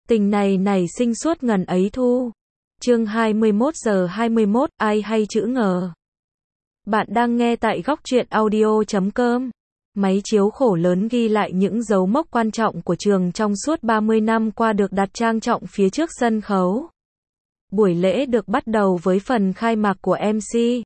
Tình này nảy sinh suốt ngần ấy thu. Chương 21:21, ai hay chữ ngờ. Bạn đang nghe tại góc truyện audio.com. Máy chiếu khổ lớn ghi lại những dấu mốc quan trọng của trường trong suốt 30 năm qua được đặt trang trọng phía trước sân khấu. Buổi lễ được bắt đầu với phần khai mạc của MC.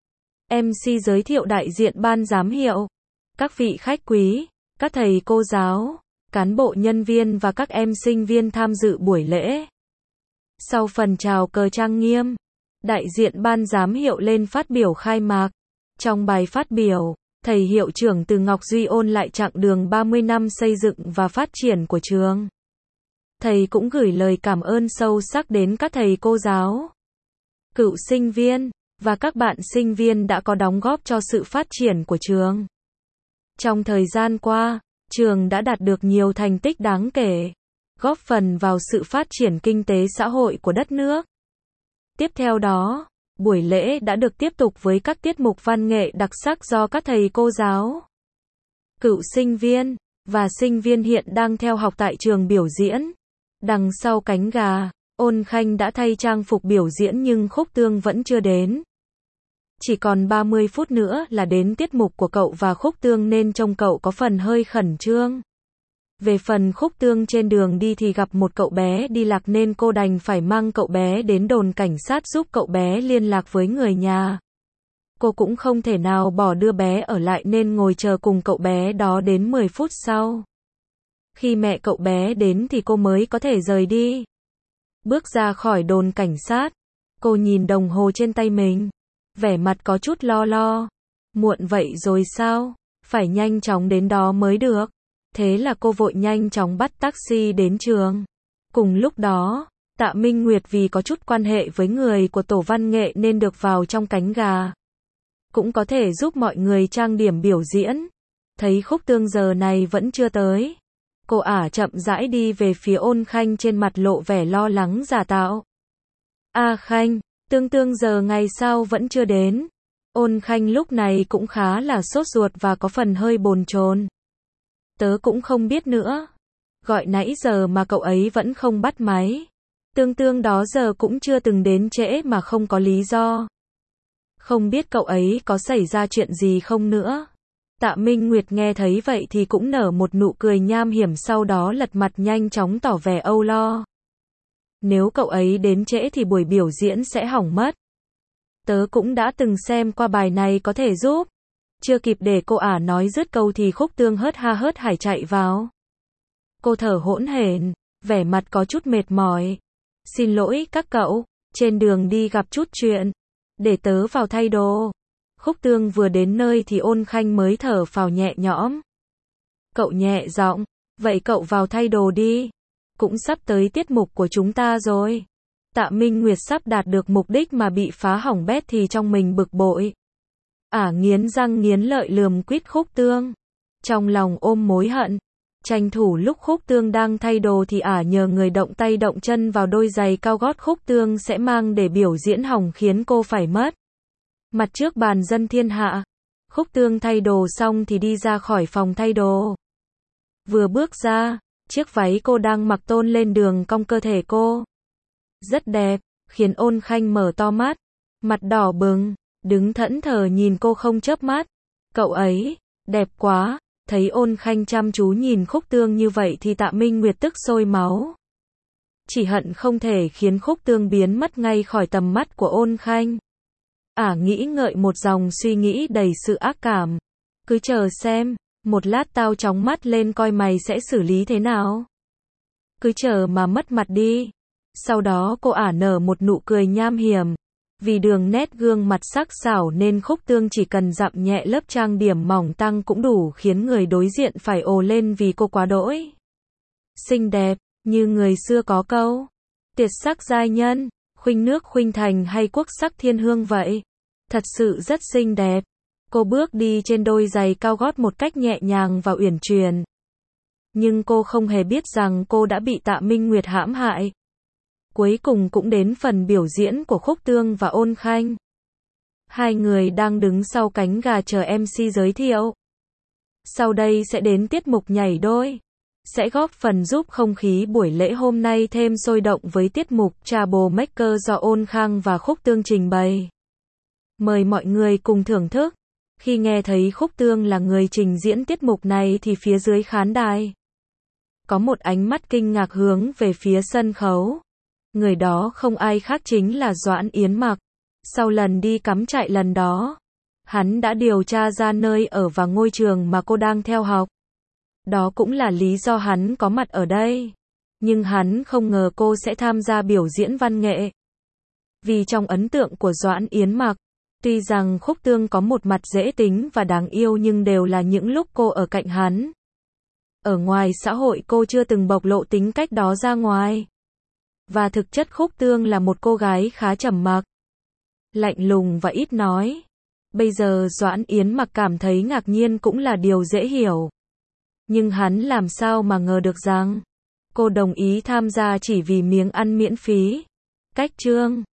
MC giới thiệu đại diện ban giám hiệu, các vị khách quý, các thầy cô giáo, cán bộ nhân viên và các em sinh viên tham dự buổi lễ. Sau phần chào cờ trang nghiêm, đại diện ban giám hiệu lên phát biểu khai mạc. Trong bài phát biểu, thầy hiệu trưởng Từ Ngọc Duy ôn lại chặng đường 30 năm xây dựng và phát triển của trường. Thầy cũng gửi lời cảm ơn sâu sắc đến các thầy cô giáo, cựu sinh viên, và các bạn sinh viên đã có đóng góp cho sự phát triển của trường. Trong thời gian qua, trường đã đạt được nhiều thành tích đáng kể, góp phần vào sự phát triển kinh tế xã hội của đất nước. Tiếp theo đó, buổi lễ đã được tiếp tục với các tiết mục văn nghệ đặc sắc do các thầy cô giáo, cựu sinh viên, và sinh viên hiện đang theo học tại trường biểu diễn. Đằng sau cánh gà, Ôn Khanh đã thay trang phục biểu diễn nhưng Khúc Tương vẫn chưa đến. Chỉ còn 30 phút nữa là đến tiết mục của cậu và Khúc Tương nên trông cậu có phần hơi khẩn trương. Về phần Khúc Tương trên đường đi thì gặp một cậu bé đi lạc nên cô đành phải mang cậu bé đến đồn cảnh sát giúp cậu bé liên lạc với người nhà. Cô cũng không thể nào bỏ đưa bé ở lại nên ngồi chờ cùng cậu bé đó đến 10 phút sau. Khi mẹ cậu bé đến thì cô mới có thể rời đi. Bước ra khỏi đồn cảnh sát, cô nhìn đồng hồ trên tay mình, vẻ mặt có chút lo lo. Muộn vậy rồi sao? Phải nhanh chóng đến đó mới được. Thế là cô vội nhanh chóng bắt taxi đến trường. Cùng lúc đó, Tạ Minh Nguyệt vì có chút quan hệ với người của tổ văn nghệ nên được vào trong cánh gà. Cũng có thể giúp mọi người trang điểm biểu diễn. Thấy Khúc Tương giờ này vẫn chưa tới, cô ả chậm rãi đi về phía Ôn Khanh, trên mặt lộ vẻ lo lắng giả tạo. A Khanh, Tương giờ ngày sao vẫn chưa đến? Ôn Khanh lúc này cũng khá là sốt ruột và có phần hơi bồn chồn. Tớ cũng không biết nữa. Gọi nãy giờ mà cậu ấy vẫn không bắt máy. Tương đó giờ cũng chưa từng đến trễ mà không có lý do. Không biết cậu ấy có xảy ra chuyện gì không nữa. Tạ Minh Nguyệt nghe thấy vậy thì cũng nở một nụ cười nham hiểm, sau đó lật mặt nhanh chóng tỏ vẻ âu lo. Nếu cậu ấy đến trễ thì buổi biểu diễn sẽ hỏng mất. Tớ cũng đã từng xem qua bài này có thể giúp. Chưa kịp để cô ả nói dứt câu thì Khúc Tương hớt ha hớt hải chạy vào. Cô thở hổn hển, vẻ mặt có chút mệt mỏi. Xin lỗi các cậu, trên đường đi gặp chút chuyện. Để tớ vào thay đồ. Khúc Tương vừa đến nơi thì Ôn Khanh mới thở phào nhẹ nhõm. Cậu nhẹ giọng, vậy cậu vào thay đồ đi. Cũng sắp tới tiết mục của chúng ta rồi. Tạ Minh Nguyệt sắp đạt được mục đích mà bị phá hỏng bét thì trong mình bực bội. Ả nghiến răng nghiến lợi lườm quýt Khúc Tương. Trong lòng ôm mối hận. Tranh thủ lúc Khúc Tương đang thay đồ thì Ả nhờ người động tay động chân vào đôi giày cao gót Khúc Tương sẽ mang để biểu diễn hỏng khiến cô phải mất mặt trước bàn dân thiên hạ. Khúc Tương thay đồ xong thì đi ra khỏi phòng thay đồ. Vừa bước ra, chiếc váy cô đang mặc tôn lên đường cong cơ thể cô. Rất đẹp, khiến Ôn Khanh mở to mắt, mặt đỏ bừng, đứng thẫn thờ nhìn cô không chớp mắt. Cậu ấy, đẹp quá. Thấy Ôn Khanh chăm chú nhìn Khúc Tương như vậy thì Tạ Minh Nguyệt tức sôi máu. Chỉ hận không thể khiến Khúc Tương biến mất ngay khỏi tầm mắt của Ôn Khanh. Ả nghĩ ngợi một dòng suy nghĩ đầy sự ác cảm. Cứ chờ xem, một lát tao chóng mắt lên coi mày sẽ xử lý thế nào. Cứ chờ mà mất mặt đi. Sau đó cô Ả nở một nụ cười nham hiểm. Vì đường nét gương mặt sắc sảo nên Khúc Tương chỉ cần dặm nhẹ lớp trang điểm mỏng tăng cũng đủ khiến người đối diện phải ồ lên vì cô quá đỗi xinh đẹp, như người xưa có câu, tuyệt sắc giai nhân, khuynh nước khuynh thành hay quốc sắc thiên hương vậy. Thật sự rất xinh đẹp. Cô bước đi trên đôi giày cao gót một cách nhẹ nhàng và uyển chuyển. Nhưng cô không hề biết rằng cô đã bị Tạ Minh Nguyệt hãm hại. Cuối cùng cũng đến phần biểu diễn của Khúc Tương và Ôn Khanh. Hai người đang đứng sau cánh gà chờ MC giới thiệu. Sau đây sẽ đến tiết mục nhảy đôi. sẽ góp phần giúp không khí buổi lễ hôm nay thêm sôi động với tiết mục Troublemaker do Ôn Khang và Khúc Tương trình bày. Mời mọi người cùng thưởng thức. Khi nghe thấy Khúc Tương là người trình diễn tiết mục này thì phía dưới khán đài có một ánh mắt kinh ngạc hướng về phía sân khấu. Người đó không ai khác chính là Doãn Yến Mặc. Sau lần đi cắm trại lần đó, hắn đã điều tra ra nơi ở và ngôi trường mà cô đang theo học. Đó cũng là lý do hắn có mặt ở đây. Nhưng hắn không ngờ cô sẽ tham gia biểu diễn văn nghệ. Vì trong ấn tượng của Doãn Yến Mặc, tuy rằng Khúc Tương có một mặt dễ tính và đáng yêu nhưng đều là những lúc cô ở cạnh hắn. Ở ngoài xã hội cô chưa từng bộc lộ tính cách đó ra ngoài. Và thực chất Khúc Tương là một cô gái khá trầm mặc, lạnh lùng và ít nói. Bây giờ Doãn Yến Mặc cảm thấy ngạc nhiên cũng là điều dễ hiểu. Nhưng hắn làm sao mà ngờ được rằng cô đồng ý tham gia chỉ vì miếng ăn miễn phí. Cách chương